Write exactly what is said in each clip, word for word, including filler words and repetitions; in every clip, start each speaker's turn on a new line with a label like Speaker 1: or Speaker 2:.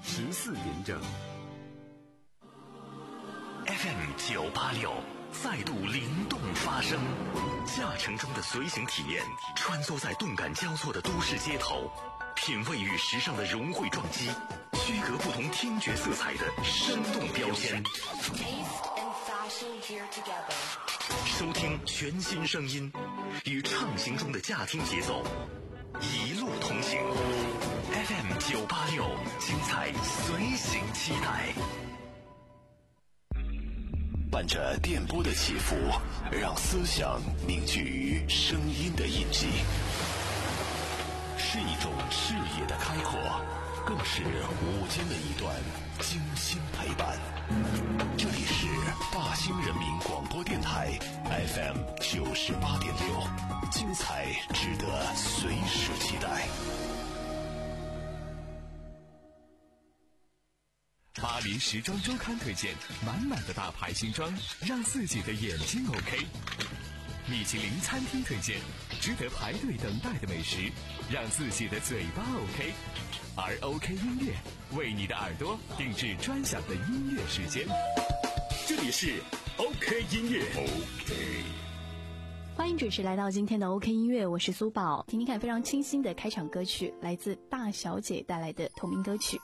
Speaker 1: 十四点整。
Speaker 2: F M 九八六再度灵动发声，驾乘中的随行体验，穿梭在动感交错的都市街头，品味与时尚的融汇撞击，区隔不同听觉色彩的生动标签。收听全新声音，与畅行中的驾听节奏一路同行。F M 九八六，精彩随行期待。
Speaker 3: 伴着电波的起伏，让思想凝聚于声音的印记，是一种视野的开阔，更是午间的一段精心陪伴。这里是大兴人民广播电台 F M 九十八点六，精彩值得随时期待。
Speaker 4: 巴黎时装周刊推荐满满的大牌新装，让自己的眼睛 OK。米其林餐厅推荐值得排队等待的美食，让自己的嘴巴 OK。而 OK 音乐为你的耳朵定制专享的音乐时间，这里是 OK 音乐。 OK，
Speaker 5: 欢迎准时来到今天的 OK 音乐，我是苏宝。听听看非常清新的开场歌曲，来自大小姐带来的同名歌曲。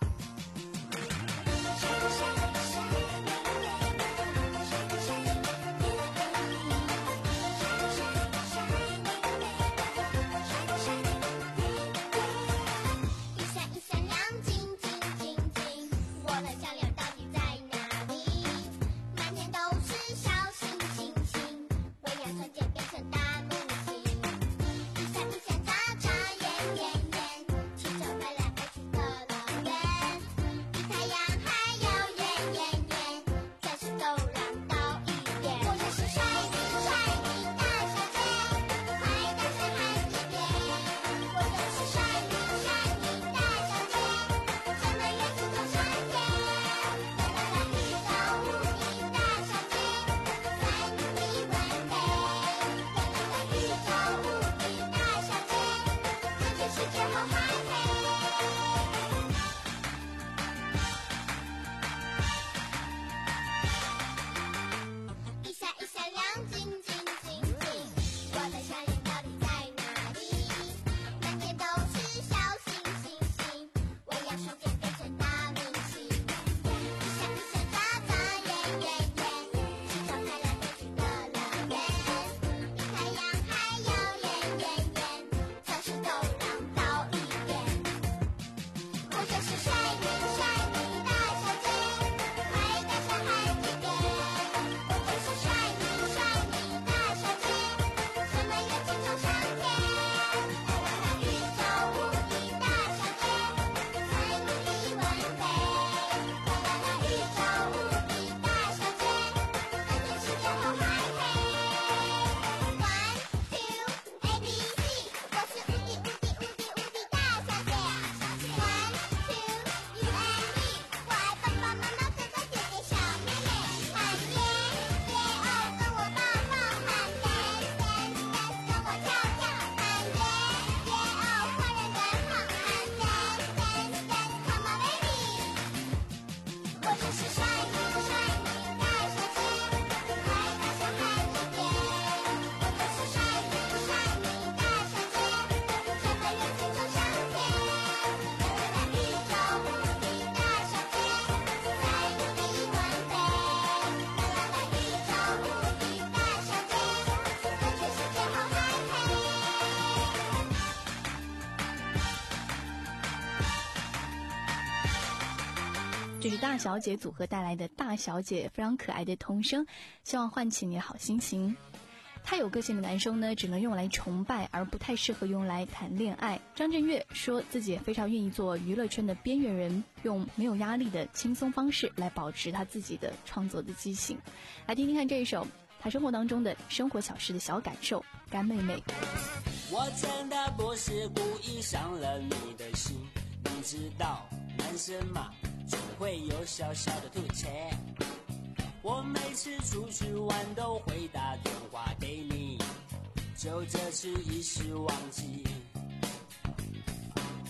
Speaker 5: 这是大小姐组合带来的大小姐非常可爱的童声，希望唤起你的好心情。太有个性的男生呢，只能用来崇拜，而不太适合用来谈恋爱。张震岳说自己也非常愿意做娱乐圈的边缘人，用没有压力的轻松方式来保持他自己的创作的激情。来听听看这一首他生活当中的生活小事的小感受，干妹妹。
Speaker 6: 我真的不是故意伤了你的心，你知道男生嘛总会有小小的吐槽，我每次出去玩都会打电话给你，就这次一时忘记。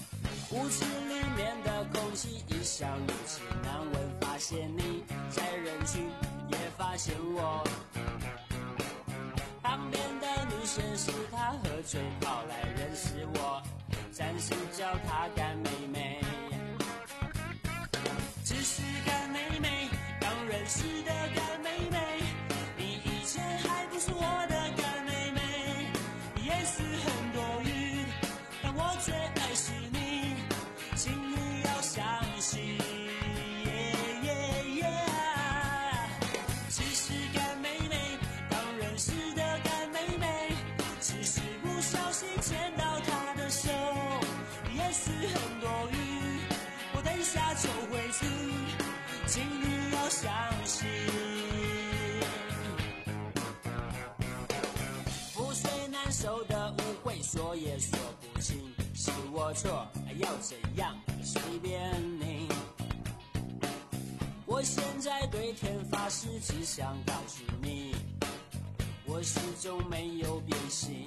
Speaker 6: 舞池里面的空气一向如此难闻，发现你在人群，也发现我。旁边的女生是她喝醉跑来认识我，暂时叫她干妹妹。只是干妹妹，刚认识的干妹妹，你以前还不是我的干妹妹，也是很多余，但我最爱是你，请你要相信。Yeah, yeah, yeah. 只是干妹妹，刚认识的干妹妹，只是不小心牵到她的手，也是很多余，我等下就回去，请你要相信。覆水难收的误会，说也说不清，是我错，要怎样随便你。我现在对天发誓，只想告诉你，我始终没有变心。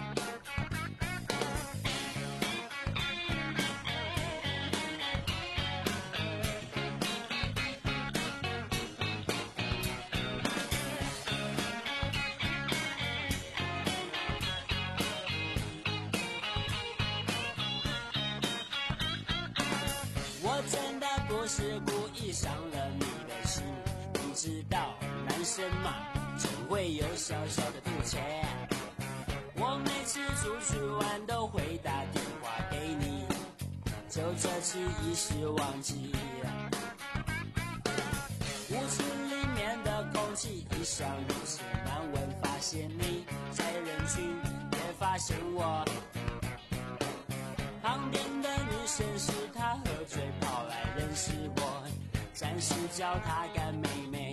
Speaker 6: 我真的不是故意伤了你的心，你知道男生嘛，总会有小小的肚脐。我每次出去玩都会打电话给你，就这次一时忘记。屋子里面的空气一向如此难闻，发现你在人群，也发现我。旁边的女生是她喝醉跑来认识我，暂时叫她干妹妹。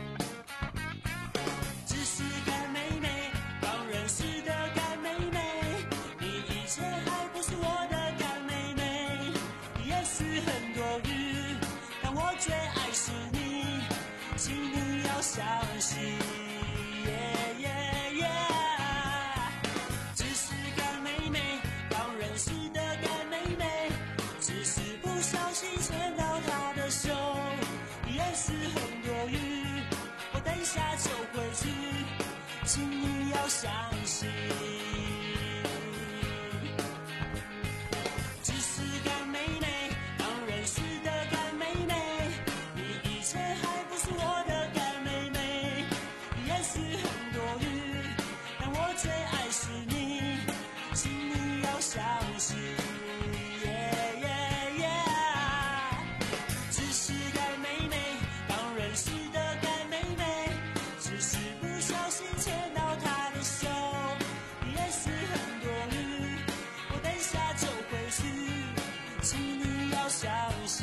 Speaker 6: 只是干妹妹，刚认识的干妹妹，你以前还不是我的干妹妹，也是很多余，但我最爱是你，请你要相信。Yeah, yeah, yeah. 只是干妹妹，刚认识的干妹妹，只是不小心牵到她的手，也是很多余，我等下就回去，请你要相信。只是干妹妹，刚认识的干妹妹，你以前还不是我的干妹妹，也是很多余，但我最爱是你，请你要相信。Yeah, yeah, yeah. 只是干妹妹，刚认识的干妹妹，只是不小心牵到她的手，也是很多余，我等下就回去，请你要相信。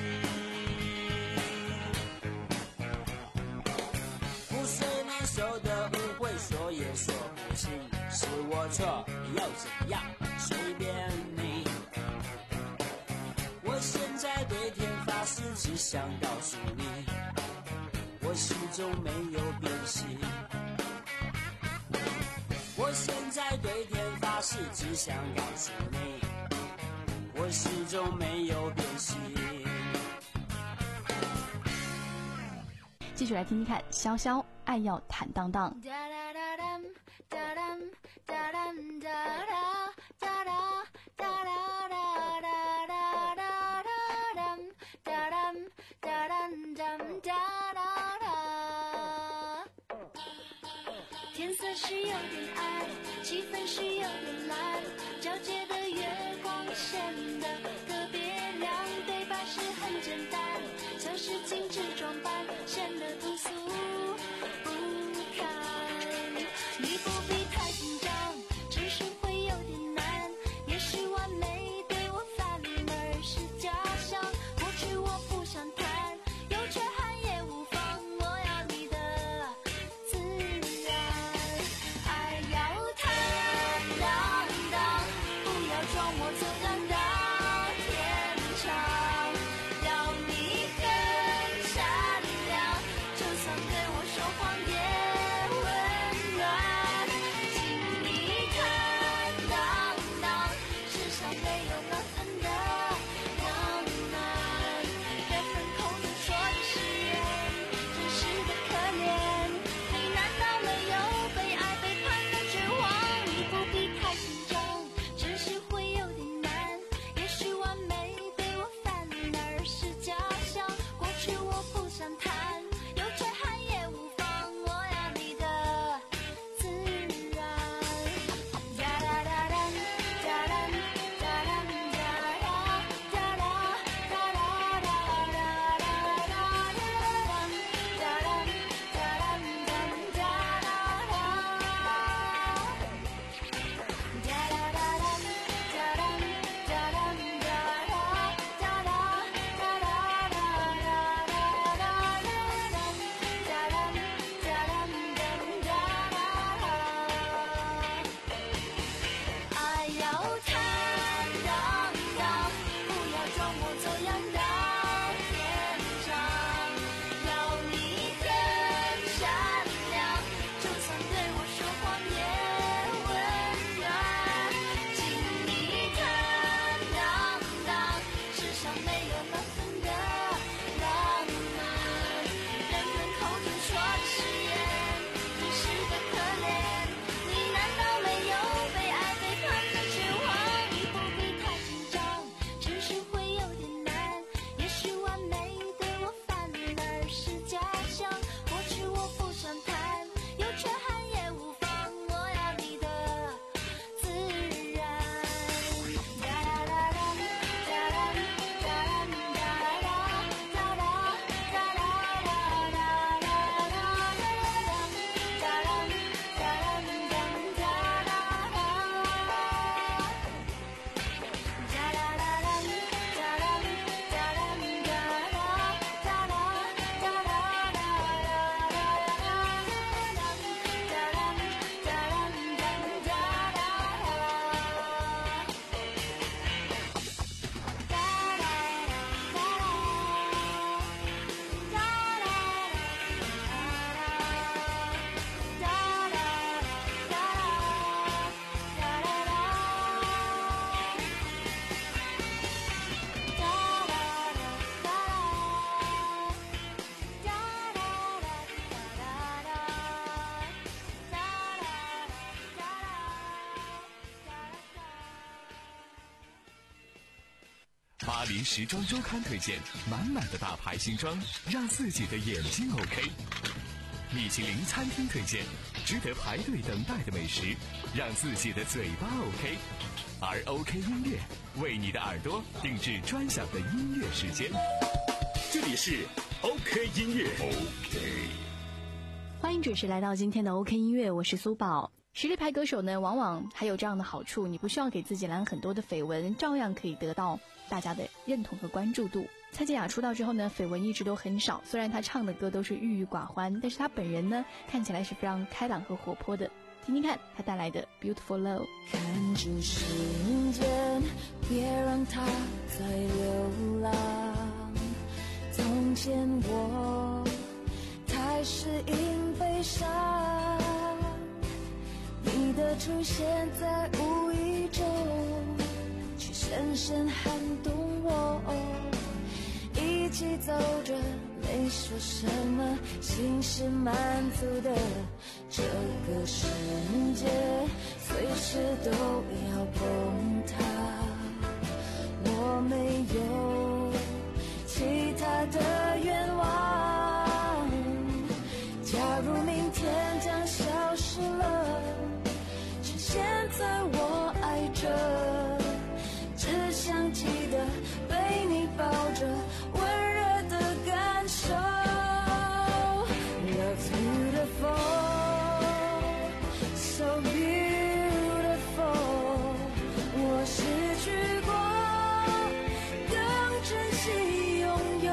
Speaker 6: 覆水难收的误会，说也说不清，是我错，要怎样随便你。我现在对天发誓，只想告诉你，我始终没有变心。我现在对天发誓，只想告诉你，我始终没有变心。
Speaker 5: 继续来听听看，潇潇爱要坦荡荡。
Speaker 1: 天色是有点暗，气氛是有点蓝，皎洁的月光显得特别亮，对白是很简单，像是精致装扮，显得朴素不堪。你不必太紧张，只是会有点难，也许完美对我反而是假象，过去我不想谈，有缺憾也无妨，我要你的自然。爱要坦荡荡，不要装模作样到天长，要你很善良， 是我不想谈，有缺憾也无妨，我要你的自然。哒啦哒啦哒啦哒啦哒啦哒啦哒啦哒啦哒啦哒啦哒啦哒啦爱要坦荡荡，不要装模作样到天长。要你很善良，就算对我说谎也温暖。请你坦荡荡，世上没有那分的浪漫。人们口中说的誓言，真实的可怜。你难道没有被爱背叛的绝望？你不必太紧张，只是会有点难。也许完美的我反而是假象。过去我不想谈，有缺憾也无妨，我要你的自然。哒啦啦啦哒啦哒啦哒啦哒啦哒啦哒啦哒啦哒啦哒啦哒
Speaker 4: 巴黎时装周刊推荐满满的大牌新装，让自己的眼睛 OK。米其林餐厅推荐值得排队等待的美食，让自己的嘴巴 OK。而 OK 音乐为你的耳朵定制专享的音乐时间。
Speaker 2: 这里是 OK 音乐。
Speaker 3: OK。
Speaker 5: 欢迎准时来到今天的 OK 音乐，我是苏宝。实力派歌手呢，往往还有这样的好处，你不需要给自己揽很多的绯闻，照样可以得到大家的认同和关注度。蔡健雅出道之后呢，绯闻一直都很少，虽然她唱的歌都是郁郁寡欢，但是她本人呢，看起来是非常开朗和活泼的。听听看她带来的 Beautiful Love。
Speaker 1: 看住时间，别让它再流浪。从前我太适应悲伤，你的出现在无意中，却深深撼动我。一起走着，没说什么，心是满足的。这个世界随时都要崩塌，我没有其他的愿望。假如明天将消失了，趁现在我爱着，只想记得被你抱着，温热的感受。Love's beautiful, so beautiful。 我失去过，更珍惜拥有。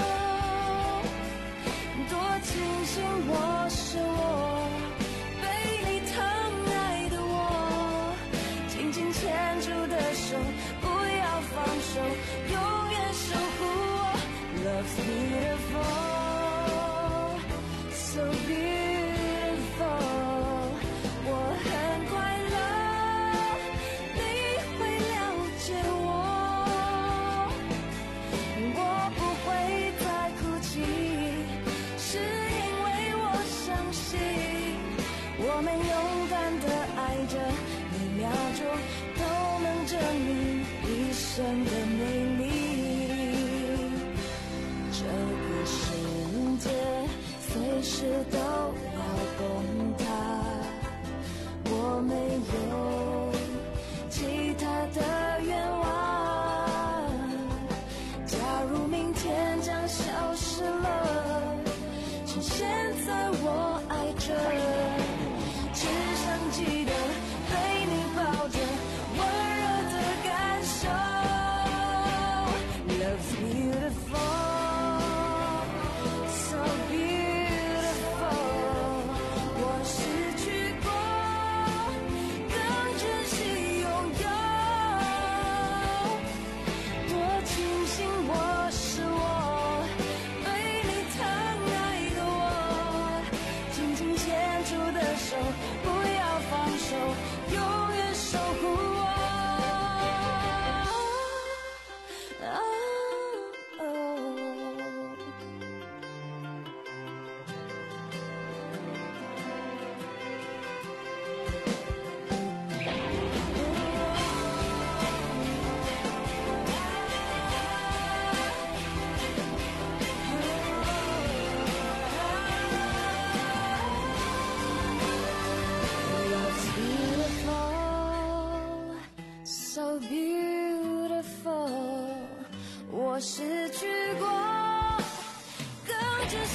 Speaker 1: 多庆幸我是我，被你疼爱的我，紧紧牵住的手，不要放手，永远守护我。Love's beautiful, so beautiful。 我很快乐，你会了解我，我不会再哭泣，是因为我相信，我们勇敢的爱着，每秒钟都能证明一生的美丽。这个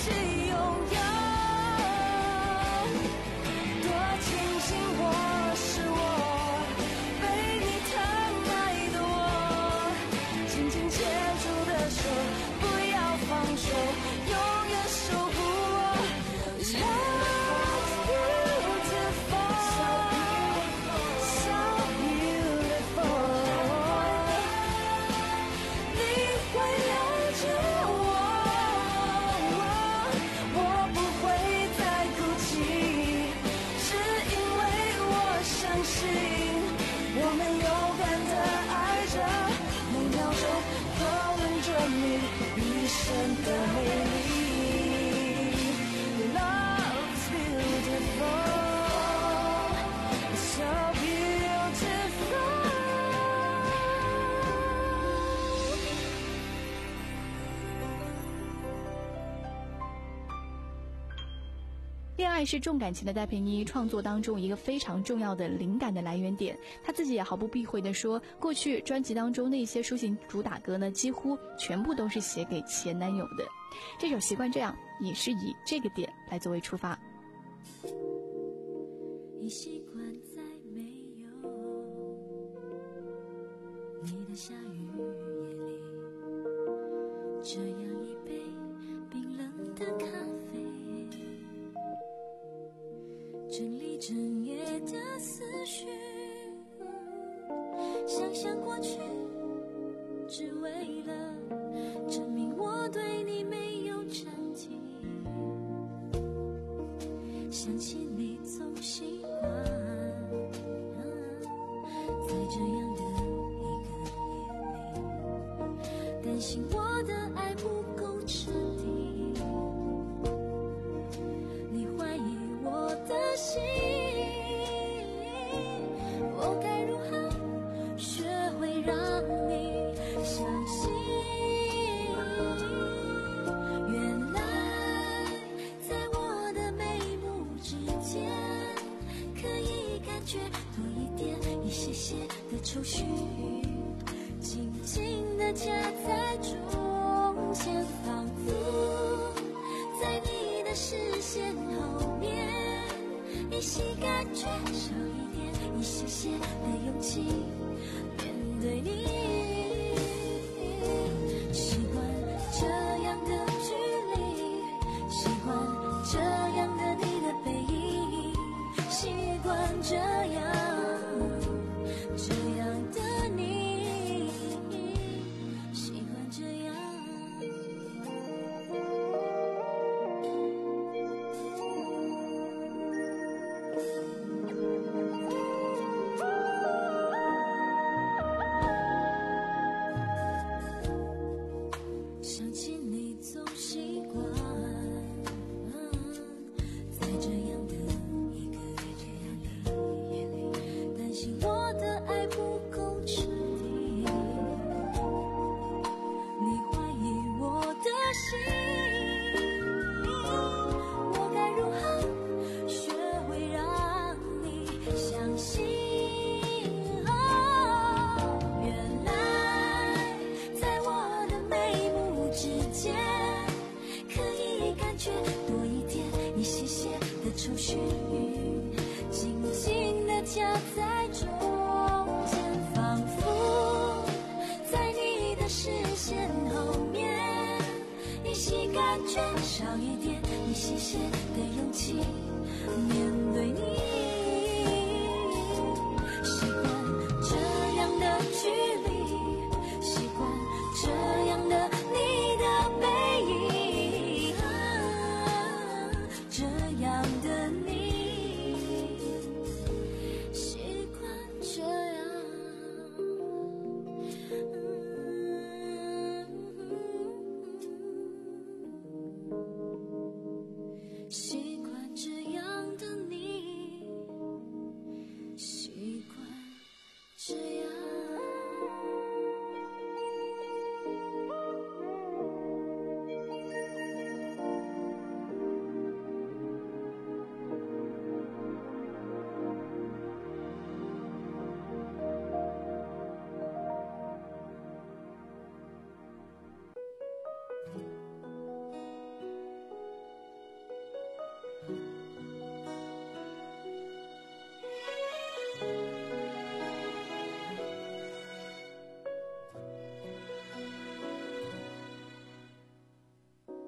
Speaker 1: 起拥有。多庆幸我是我，被你疼爱的我，紧紧牵住的手，不要放手，永远守护我。
Speaker 5: 恋爱是重感情的戴佩妮创作当中一个非常重要的灵感的来源点，她自己也毫不避讳地说，过去专辑当中那些抒情主打歌呢，几乎全部都是写给前男友的。这首《习惯这样》也是以这个点来作为出发。
Speaker 1: 已习惯在没有你的下雨夜里，这样一杯冰冷的咖啡，整理整夜的思绪，想想过去，只为了证明我对你没有真情。想起你总习惯在这样的一个夜里，担心我的爱不够彻底，你怀疑我的心，我该如何学会让你相信？原来在我的眉目之间，可以感觉多一点一些些的愁绪，紧紧地夹在中间，仿佛在你的视线后面，依稀感觉少一点一些些的勇气面对你。习惯这样的距离，习惯这样的你的背影，习惯这样这样的你，习惯这样。想起你总习惯在这样的一个夜里，担心我的爱不够彻底，你怀疑我的心，我该如何学会让你相信？原来在我的眉目之间，可以感觉多一点一些些的愁绪，紧紧地夹在中间，仿佛在你的视线后面，依稀感觉少一点一些些的勇气面对你。习惯这样的距离，习惯这样的你的背影，这样的你，习惯这样。习惯这样的你，习惯这样。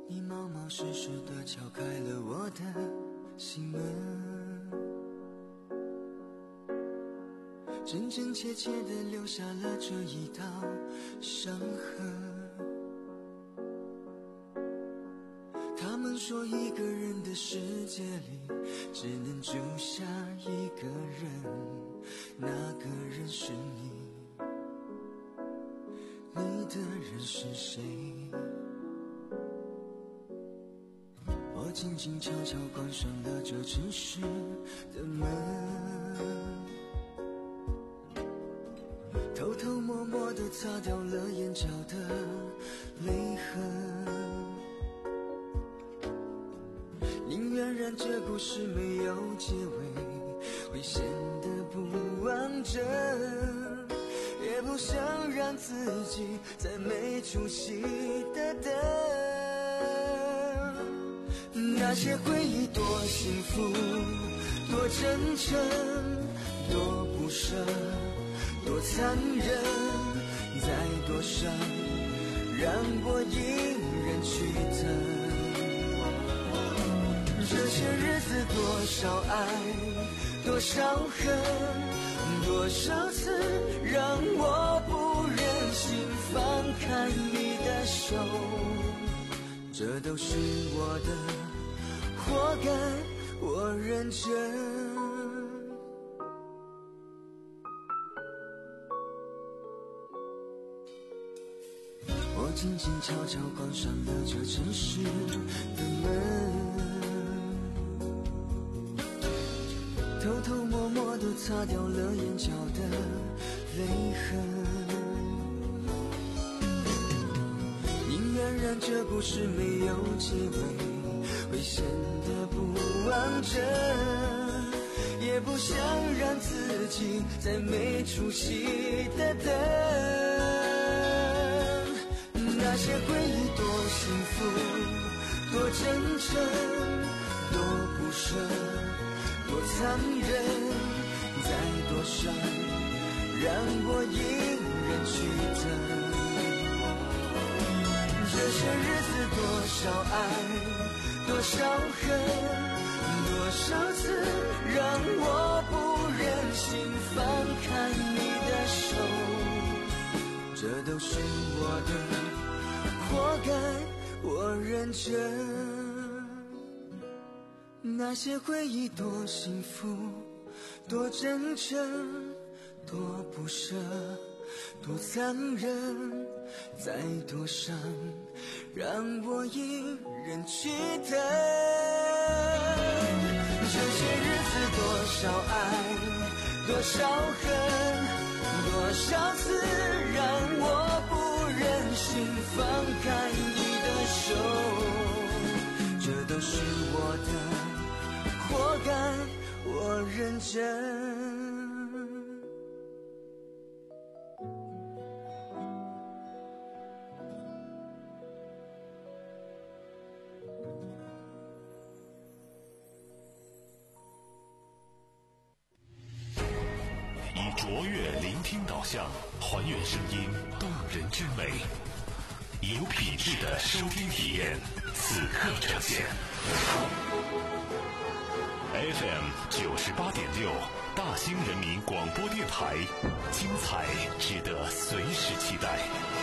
Speaker 7: 你冒冒失失地敲开了我的心门，真真切切地留下了这一道伤痕。他们说一个人的世界里只能住下一个人，那个人是你，你的人是谁？我静静悄悄关上了这城市的门，偷偷摸摸地擦掉了眼角的泪痕，宁愿让这故事没有结尾，会显得不完整，也不想让自己再没出息的等。那些回忆多幸福，多真诚，多不舍，多残忍，再多伤，让我隐忍去等。这些日子多少爱，多少恨，多少次让我不忍心放开你的手，这都是我的活该，我认真。我静静悄悄关上了这城市的门，偷偷摸摸地擦掉了眼角的泪痕，宁愿让这故事没有结尾，会显得不完整，也不想让自己再没出息的等。那些回忆多幸福，多真诚，多不舍，多残忍，再多伤，让我隐忍去等。这些日子多少爱，多少恨，多少次让我不忍心放开你的手，这都是我的活该，我认真。那些回忆多幸福，多真诚，多不舍，多残忍，再多伤，让我隐忍去等。这些日子多少爱，多少恨，多少次让我不忍心放开你的手，这都是我的活该，我认真。
Speaker 3: 以卓越聆听导向，还原声音动人之美，以有品质的收听体验，此刻呈现。F M 九十八点六，大兴人民广播电台，精彩值得随时期待。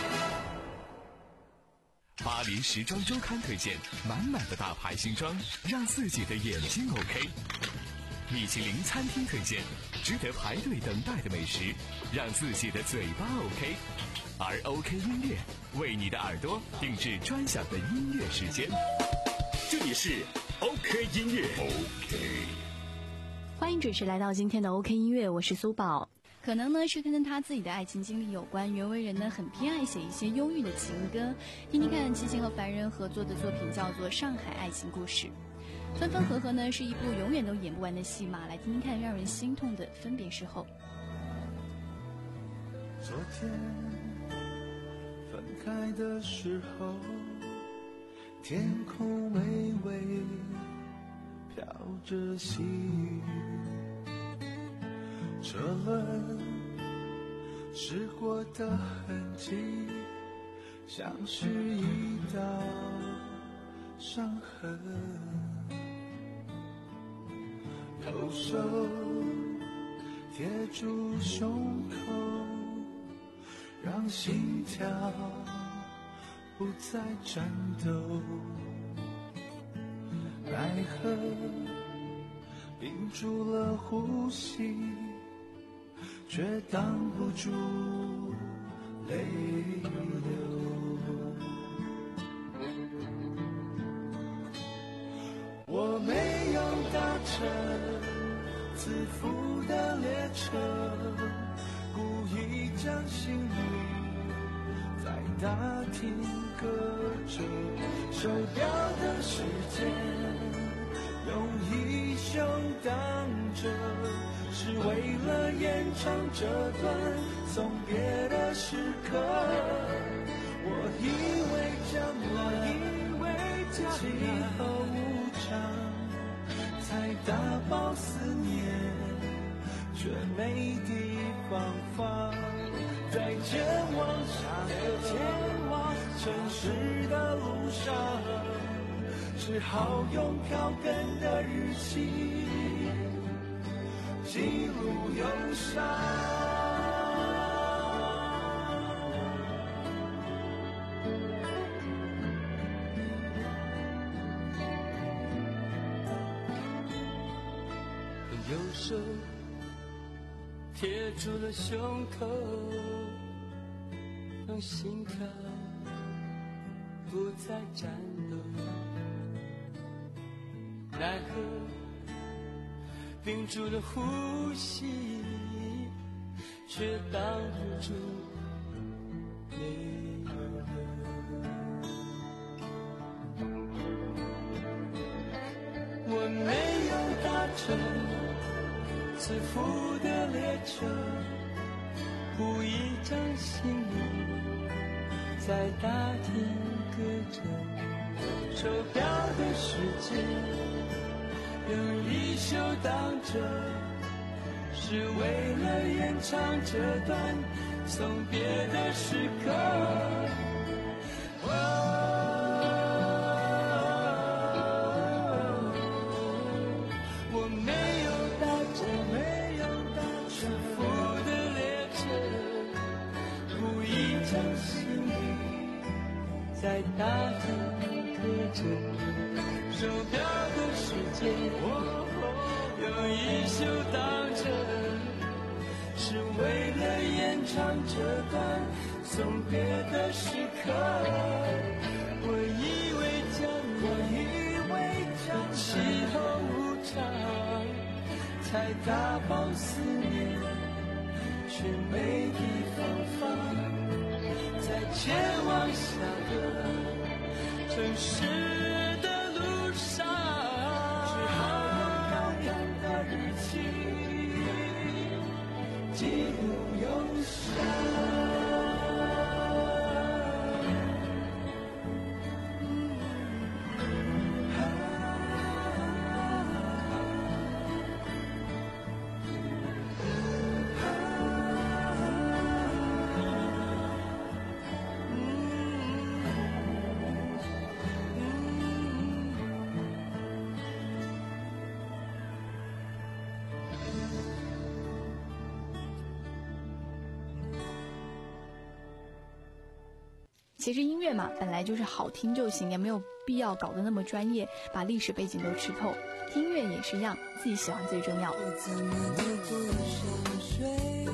Speaker 4: 巴黎时装周刊推荐，满满的大牌新装，让自己的眼睛 OK。米其林餐厅推荐，值得排队等待的美食，让自己的嘴巴 OK。而 OK 音乐为你的耳朵定制专享的音乐时间。
Speaker 3: 这里是 OK 音乐 OK。
Speaker 5: 欢迎准时来到今天的 OK 音乐，我是苏宝。可能呢是跟他自己的爱情经历有关，袁惟仁呢很偏爱写一些忧郁的情歌。听听看，齐秦和凡人合作的作品叫做《上海爱情故事》。分分合合呢是一部永远都演不完的戏码，来听听看让人心痛的分别时候。
Speaker 8: 昨天分开的时候，天空微微飘着细雨，车轮驶过的痕迹，像是一道伤痕，右手贴住胸口，让心跳不再颤抖。爱恨屏住了呼吸，却挡不住泪流。我没有搭乘自负的列车，故意将心里在大厅搁着，手表的时间用衣袖挡着，是为了延长这段送别的时刻。我以为将来气候无常，才打包思念，却没地方放。在前往下个前往城市的路上，只好用票根的日期记录忧伤。
Speaker 6: 右手贴住了胸口，让心跳不再颤抖。奈何屏住了呼吸，却挡不住泪流。我没有搭乘自负的列车，故意将心里在大厅搁着，手表的时间用衣袖挡着，是为了延长这段送别的时刻。在大厅搁着，手表的时间用衣袖挡着，是为了延长这段送别的时刻。我以为将我以为将气候无常，才打包思念，却没地方放。在前往下个城市的路上，只好用遥远的日期记录忧伤。
Speaker 5: 其实音乐嘛，本来就是好听就行，也没有必要搞得那么专业，把历史背景都吃透。听音乐也是一样，自己喜欢最重要。
Speaker 9: 我怎么都不想睡，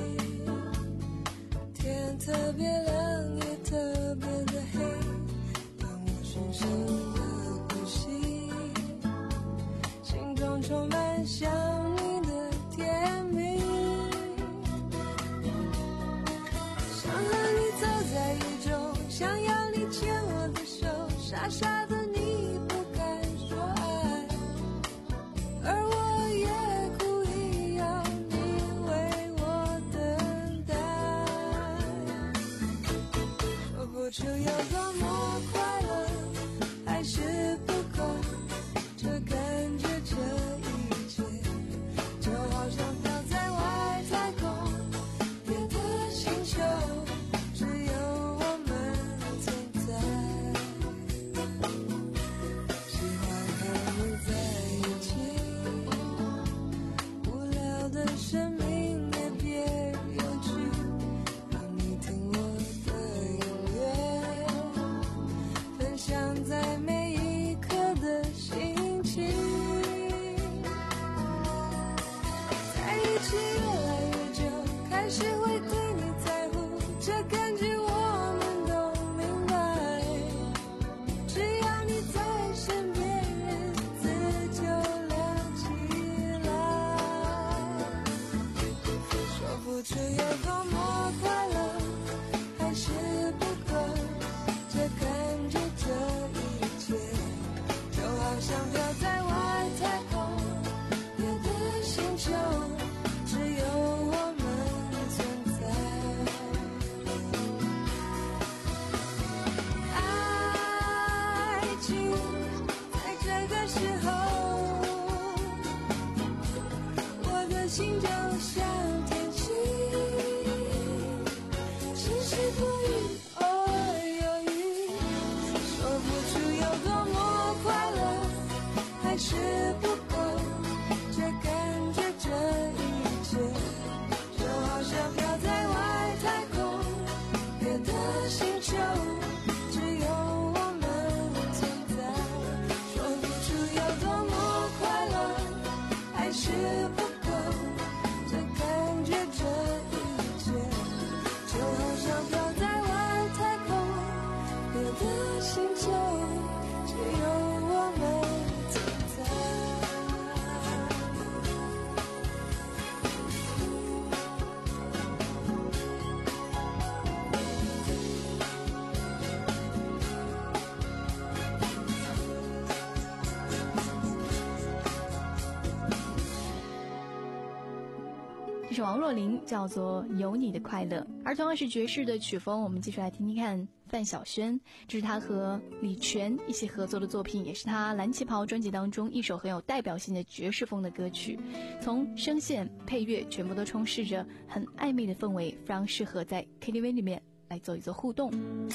Speaker 9: 天特别冷也特别的黑，当我深深的呼吸，心中充满想你的甜蜜，想和你走在雨中，想要你牵我的手，傻傻的你不敢说爱，而我也故意要你为我等待，说不出有多么快乐，还是不够，这感觉这一切就好像飘在外太空，别的星球只有我们存在。 现在每一刻的心情。在一起越来越久，开始会对你在乎，这感觉我们都明白。只要你在身边，日子就亮起来。说不出有多么快乐，还是不够，这感觉这一切就好像飘在外太空，别的星球只有我们存在。爱情在这个时候，我的心就像天气，晴时多云，偶尔有雨。说不出有多么快乐，还是不够，这感觉这一切就好像飘在外太空，别的星球只有我们存在。说不出有多么快乐，还是不够，这感觉这一切就好像飘在外太空，别的星球只有我们存在。
Speaker 5: 这是王若琳，叫做《有你的快乐》。而同样是爵士的曲风，我们继续来听听看范晓萱，这是她和李泉一起合作的作品，也是她蓝旗袍专辑当中一首很有代表性的爵士风的歌曲。从声线、配乐全部都充斥着很暧昧的氛围，非常适合在 K T V 里面来做一做互动。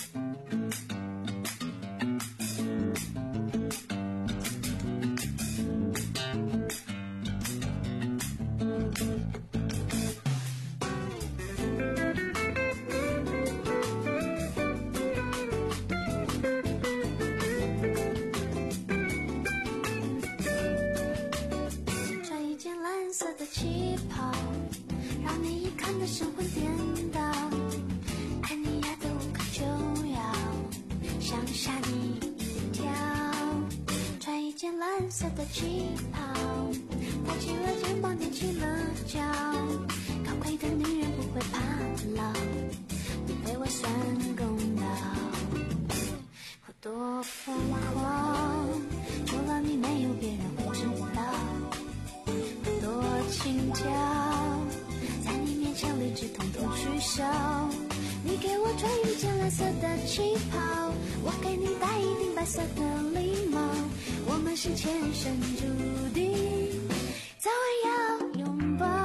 Speaker 1: 穿一件蓝色的旗袍，让你一看得神魂颠倒，爱你爱得无可救药，想吓你一跳。穿一件蓝色的旗袍，抬起了肩膀，踮起了脚，高贵的女人不会怕老，你陪我算公道。我多疯狂，除了你没有别人会知道。我多轻佻，在你面前理智统统取消。你给我穿一件蓝色的旗袍，我给你戴一顶白色的礼帽，我们是前生注定，早晚要拥抱。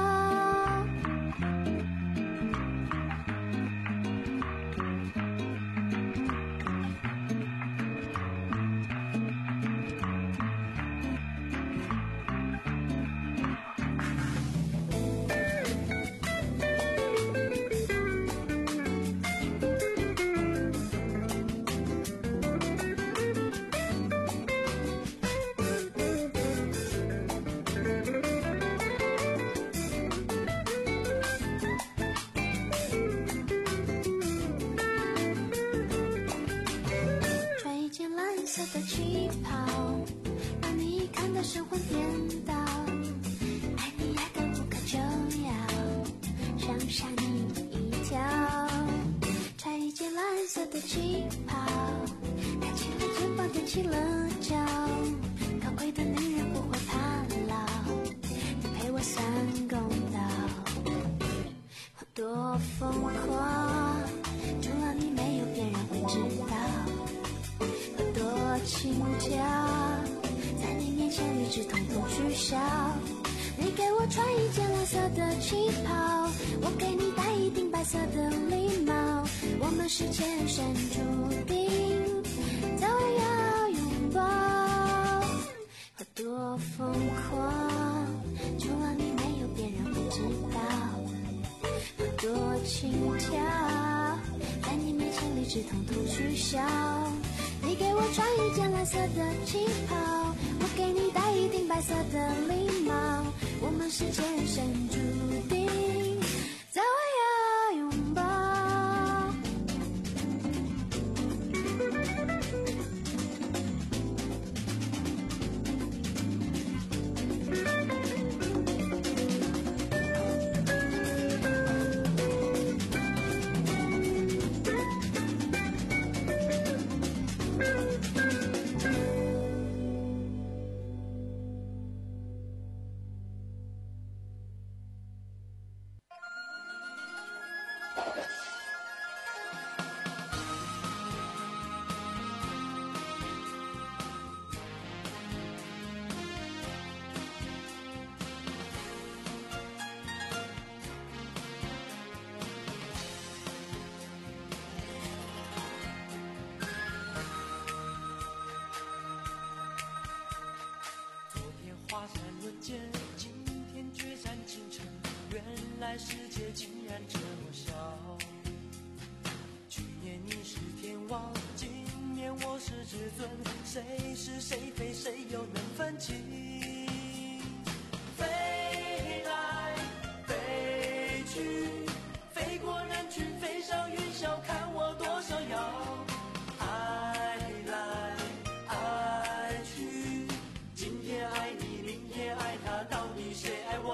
Speaker 1: 色的旗袍，让你一看到神魂颠倒，爱你爱得无可救药，想吓你一跳。穿一件蓝色的旗袍，抬起了肩膀，踮起了脚，高贵的女人不会怕老，你陪我算公道。我多疯狂，除了你没有别人会知道。多轻佻，在你面前理智统统取消。你给我穿一件蓝色的旗袍，我给你戴一顶白色的礼帽，我们是前生注定，早晚要拥抱。我多疯狂，除了你没有别人会知道。我多轻佻，在你面前理智统统取消。你给我穿一件蓝色的旗袍，我给你戴一顶白色的礼帽，我们是前生注定在为爱拥抱。
Speaker 7: 华山论剑，今天决战京城，原来世界竟然这么小。去年你是天王，今年我是至尊，谁是谁非，谁又能分清？飞来飞去，飞过人群，飞上云霄，看我多逍遥。爱来爱去，今天爱你。爱他到底谁爱我？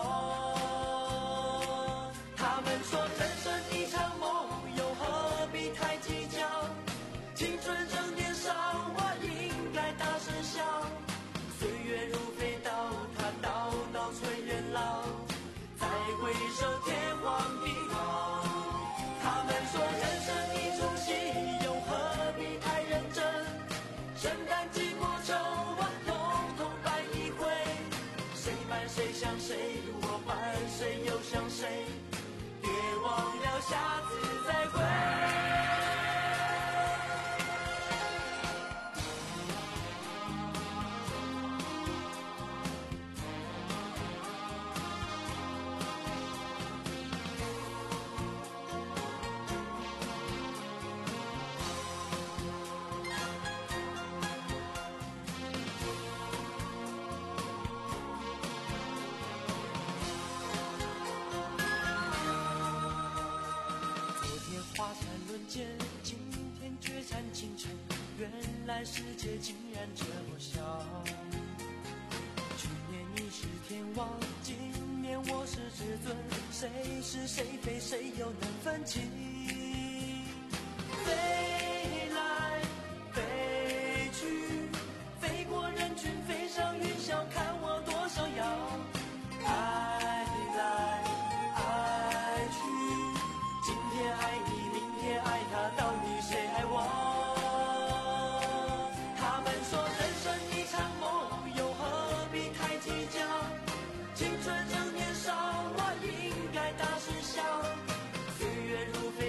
Speaker 7: 他们说人生一场梦，又何必太计较？青春正年少，我应该大声笑。岁月如飞刀，它刀刀催人老。再回首天荒地老。他们说人生一出戏，又何必太认真？生旦净末丑啊，统统扮一回。谁伴谁想谁，我伴谁又想谁，别忘了下次再会。华山论剑，今天决战京城，原来世界竟然这么小。去年你是天王，今年我是至尊，谁是谁非，谁又能分清？飞来飞去，飞过人群，飞上云霄，看我多逍遥。爱来爱去，今天爱你，爱他到底谁爱我？他们说人生一场梦，又何必太计较？青春正年少，我应该大声笑。岁月如飞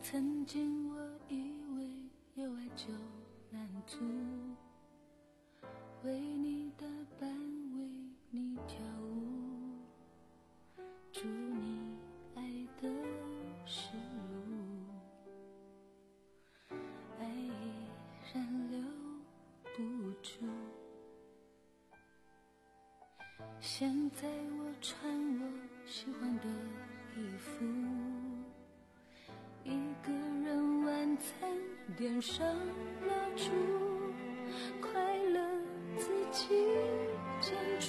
Speaker 9: 曾经我以为有爱就难阻，为你打扮，为你跳舞，祝你爱的是路，爱依然留不住。现在我穿我喜欢的衣服，一个人晚餐点上蜡烛，快乐自己煎煮。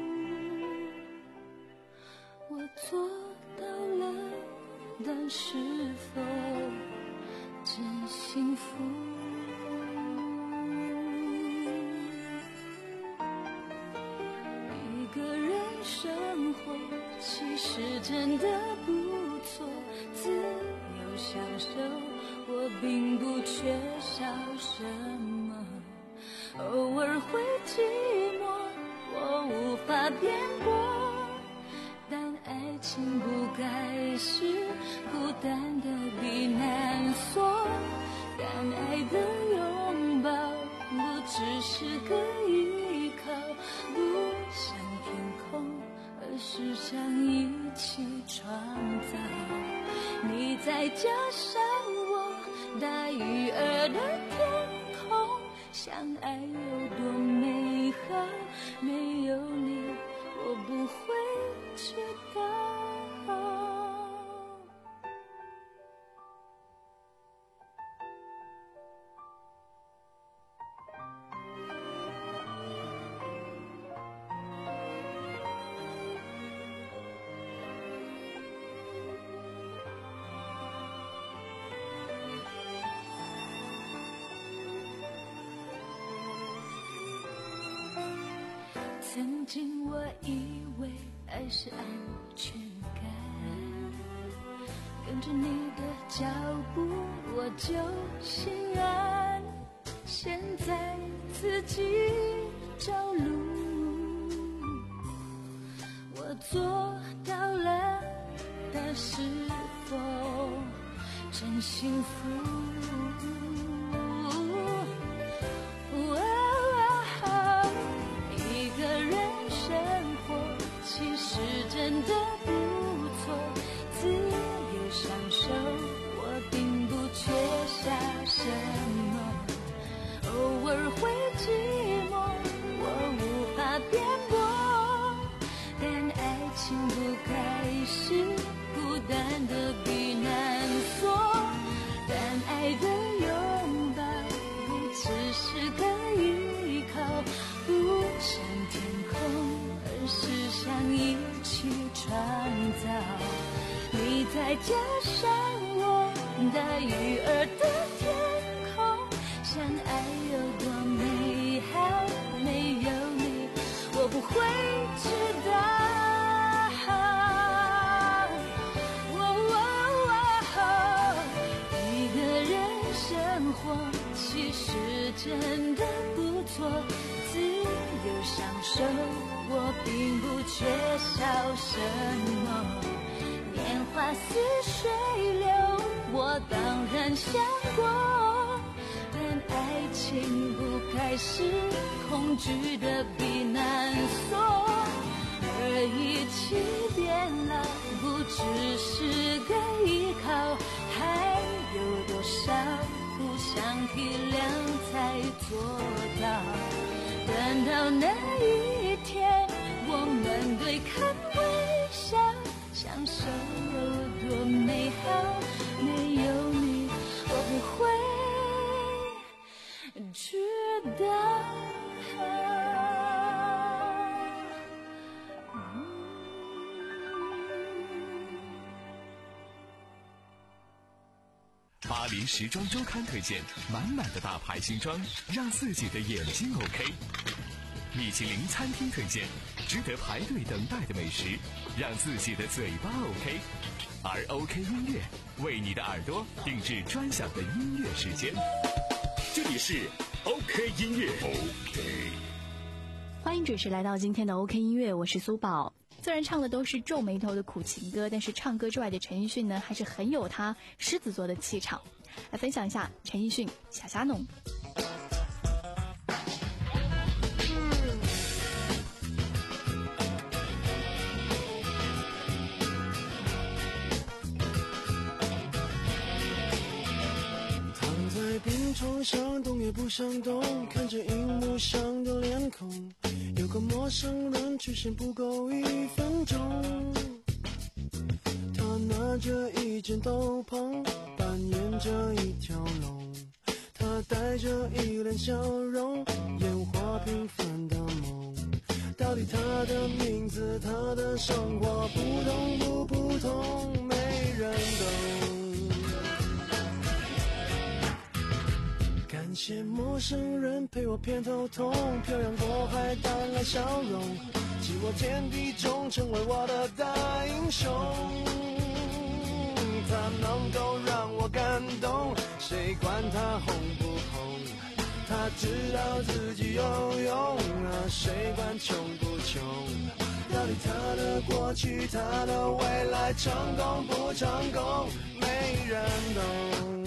Speaker 9: 我做到了，但是否真幸福？一个人生活其实真的不错，自由享受，我并不缺少什么。偶尔会寂寞，我无法辩驳，但爱情不该是孤单的避难所。敢爱的拥抱，不只是个依靠，不像天空，而是想一起创造。你再加上我，大鱼儿的天空，相爱有多美好，没有你我不会知道。曾经我以为爱是安全感，跟着你的脚步我就心安，现在自己找路，我做到了，但是否真幸福？真的不错，自由享受，我并不缺少什么。偶尔会寂寞，我无法辩驳，但爱情不该是孤单的避难所。但爱的拥抱，不只是个依靠，不像天空，而是像一创造。你再加上我，大鱼儿的天空，相爱有多美好，没有你我不会知道。一个人生活其实真的不错，自由享受，我并不缺少什么。年华似水流，我当然想过，但爱情不该是恐惧的避难所。而一起变老，不只是个依靠，还有多少互相体谅才做到？等到那一天，我们对看微笑，享受有多美好，没有你我不会知道。
Speaker 4: 巴黎时装周刊推荐满满的大牌新装，让自己的眼睛 OK。米其林餐厅推荐值得排队等待的美食，让自己的嘴巴 OK。而 OK 音乐为你的耳朵定制专享的音乐时间。
Speaker 2: 这里是 OK 音乐 OK。
Speaker 5: 欢迎准时来到今天的 OK 音乐，我是苏宝。 虽然唱的都是皱眉头的苦情歌，但是唱歌之外的陈奕迅呢，还是很有他狮子座的气场。来分享一下陈奕迅《小虾农》。
Speaker 8: 躺在病床上，动也不想动，看着荧幕上的脸孔，有个陌生人出现不够一分钟。他拿着一件斗篷，扮演着一条龙，他带着一脸笑容，演化平凡的梦。到底他的名字，他的生活不同不普通，没人懂。感谢陌生人陪我偏头痛，漂洋过海带来笑容，弃我天地中成为我的大英雄。他能够让我感动，谁管他红不红？他知道自己有用啊，谁管穷不穷？到底他的过去，他的未来，成功不成功，没人懂。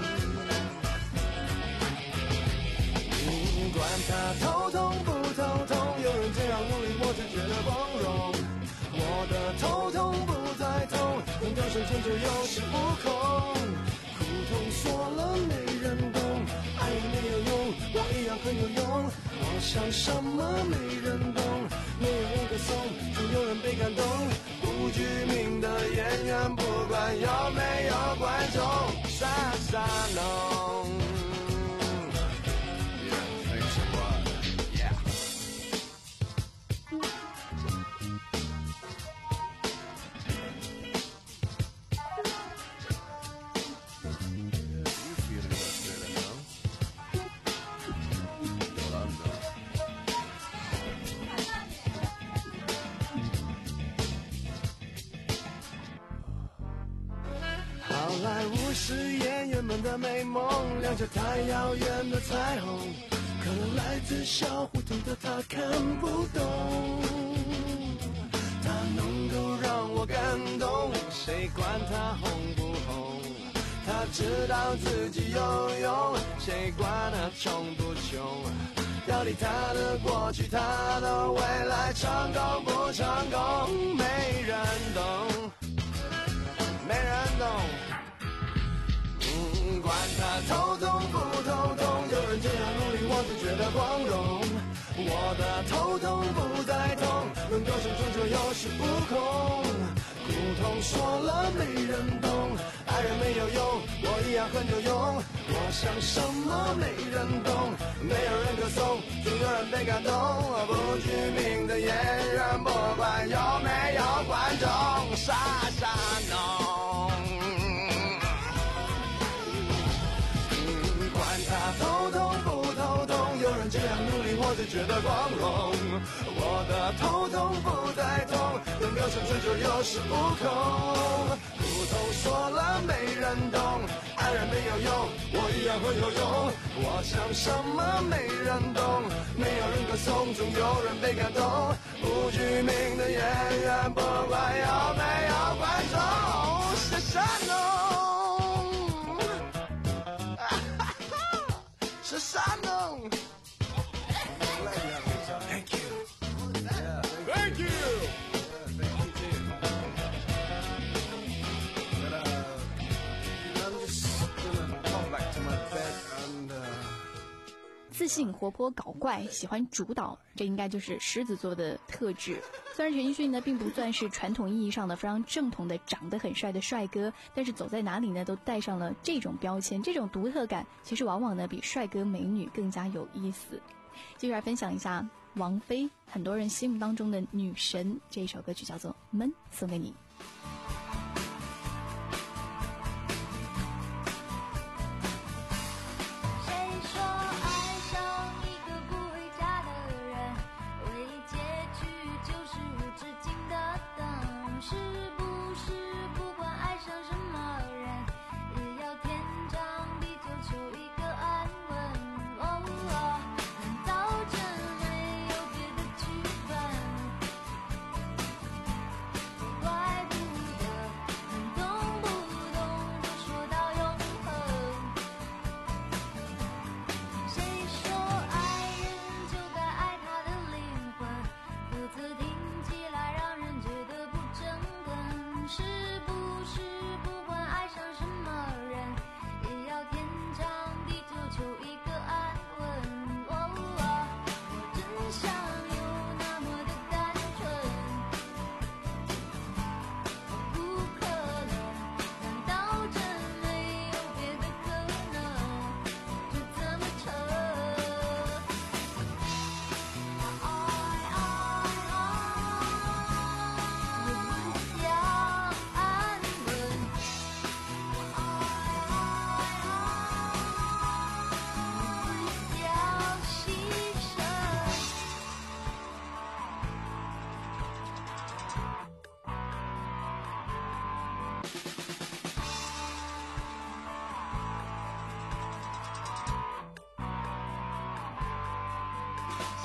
Speaker 8: 管他头痛不头痛，有人这样努力，我就觉得光荣。我的头痛不再痛，能够生存就有恃无恐。苦痛说了没人懂，爱也没有用，我一样很有用。我想什么没人懂，没有人歌颂，总有人被感动。不具名的演员，不管有没有观众，傻傻弄。好莱坞是演员们的美梦，亮着太遥远的彩虹，可能来自小胡同的他看不懂。他能够让我感动，谁管他红不红？他知道自己有用，谁管他穷不穷？到底他的过去，他的未来，成功不成功，没人懂，没人懂。嗯，管他头痛不头痛，有人这样努力，我就觉得光荣。我的头痛不再痛，能够生存就有恃无恐。苦痛说了没人懂，爱人没有用，我一样很有用。我想什么没人懂，没有人歌颂，总有人被感动。不具名的演员，不管有没有观众，傻傻弄。管他头痛不头痛，有人这样努力，我就觉得光荣。我的头痛不再痛，能够生存就有恃无恐。苦痛说了没人懂，爱人没有用，我一样很有用。我想什么没人懂，没有人歌颂，总有人被感动。不具名的演员，不管有没有观众，是傻弄。是傻弄。Thank you. Yeah, thank you. Yeah, thank you too. But uh, I'm just gonna come back to my bed and uh.
Speaker 5: 自信、活泼、搞怪，喜欢主导，这应该就是狮子座的特质。虽然陈奕迅呢并不算是传统意义上的非常正统的长得很帅的帅哥，但是走在哪里呢都带上了这种标签，这种独特感其实往往呢比帅哥美女更加有意思。接下来分享一下王菲，很多人心目当中的女神，这一首歌曲叫做《闷》，送给你。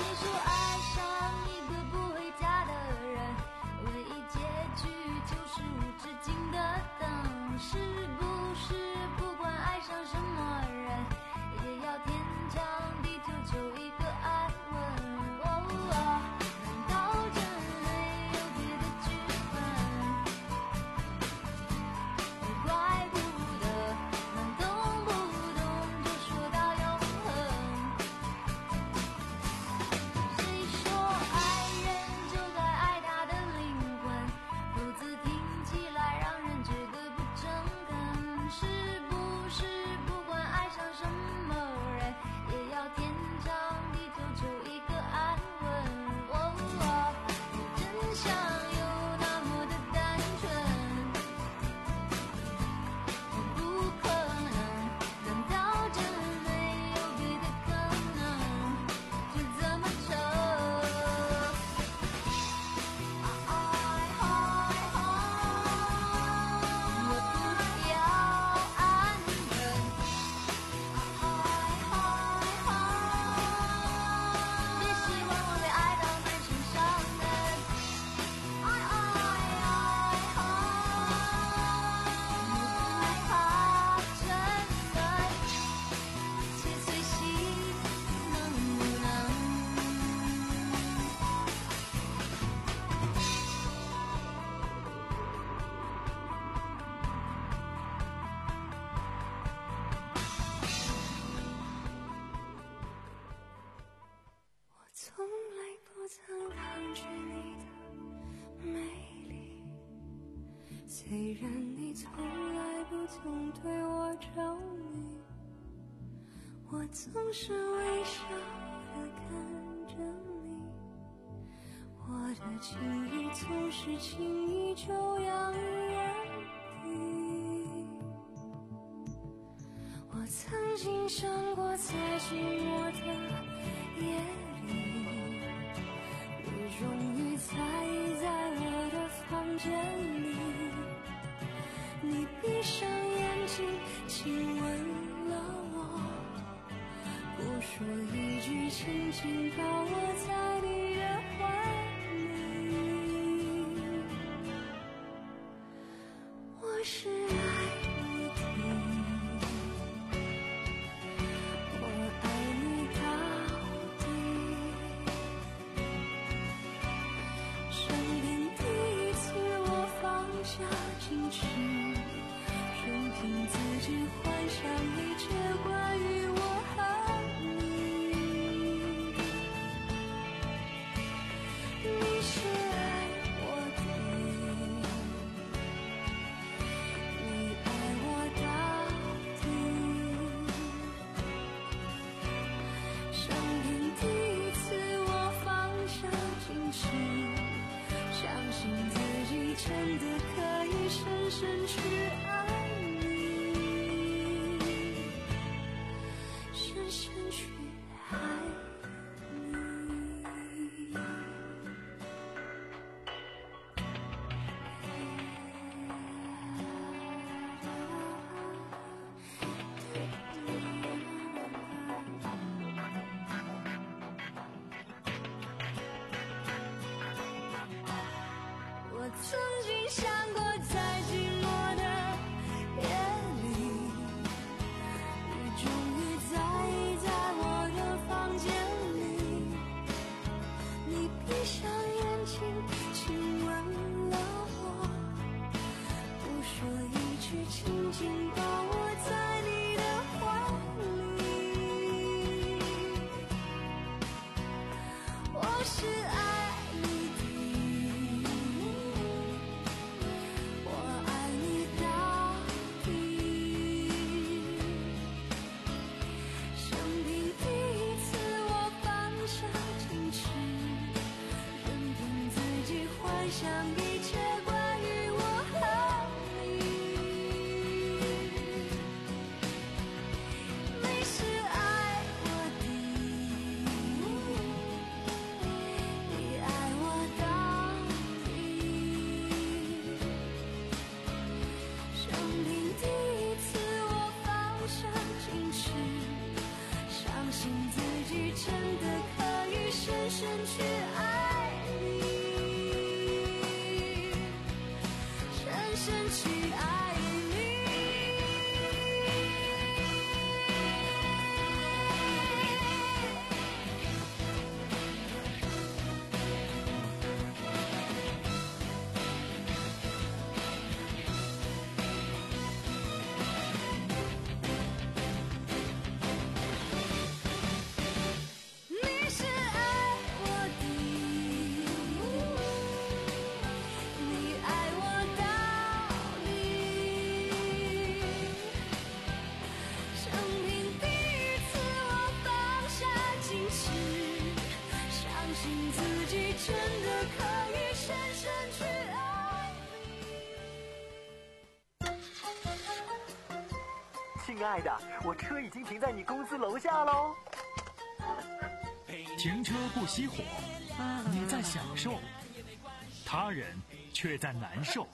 Speaker 1: 说爱上一个不回家的人，唯一结局就是无止境的等。是不是不管爱上什么人，也要天长地久求一个安稳？哦哦，难道真没有别的剧本？怪不得能动不动就说到永恒。谁说爱人就该爱他的灵魂？否则听起来让人觉得不诚恳。是不是不管爱上什么人，也要天长地久求一个安稳？哦哦，真相有那么的单纯？不可能，难道真没有别的可能？就这么扯。爱爱爱，我不要安稳。爱爱爱，别希望我会爱到满身伤痕。爱爱爱，我不怕真的，且随心能不能？我从来不曾抗拒你的美丽，虽然你从来不曾对我着迷，我总是微笑地看着你，我的情意总是轻易就洋溢眼底。我曾经想过在寂寞的夜里，你终于在意在我的房间里，你闭上眼睛亲吻了我，不说一句，轻轻把我在你的怀里。我是爱你的，我爱你到底。生命第一次我放下矜持，任凭自己幻想一切关于我和你。
Speaker 10: 亲爱的，我车已经停在你公司楼下喽。
Speaker 11: 停车不熄火，你在享受，他人却在难受。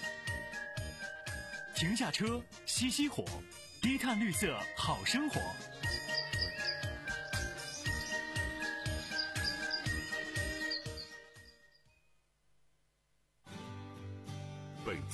Speaker 11: 停下车，熄熄火，低碳绿色好生活。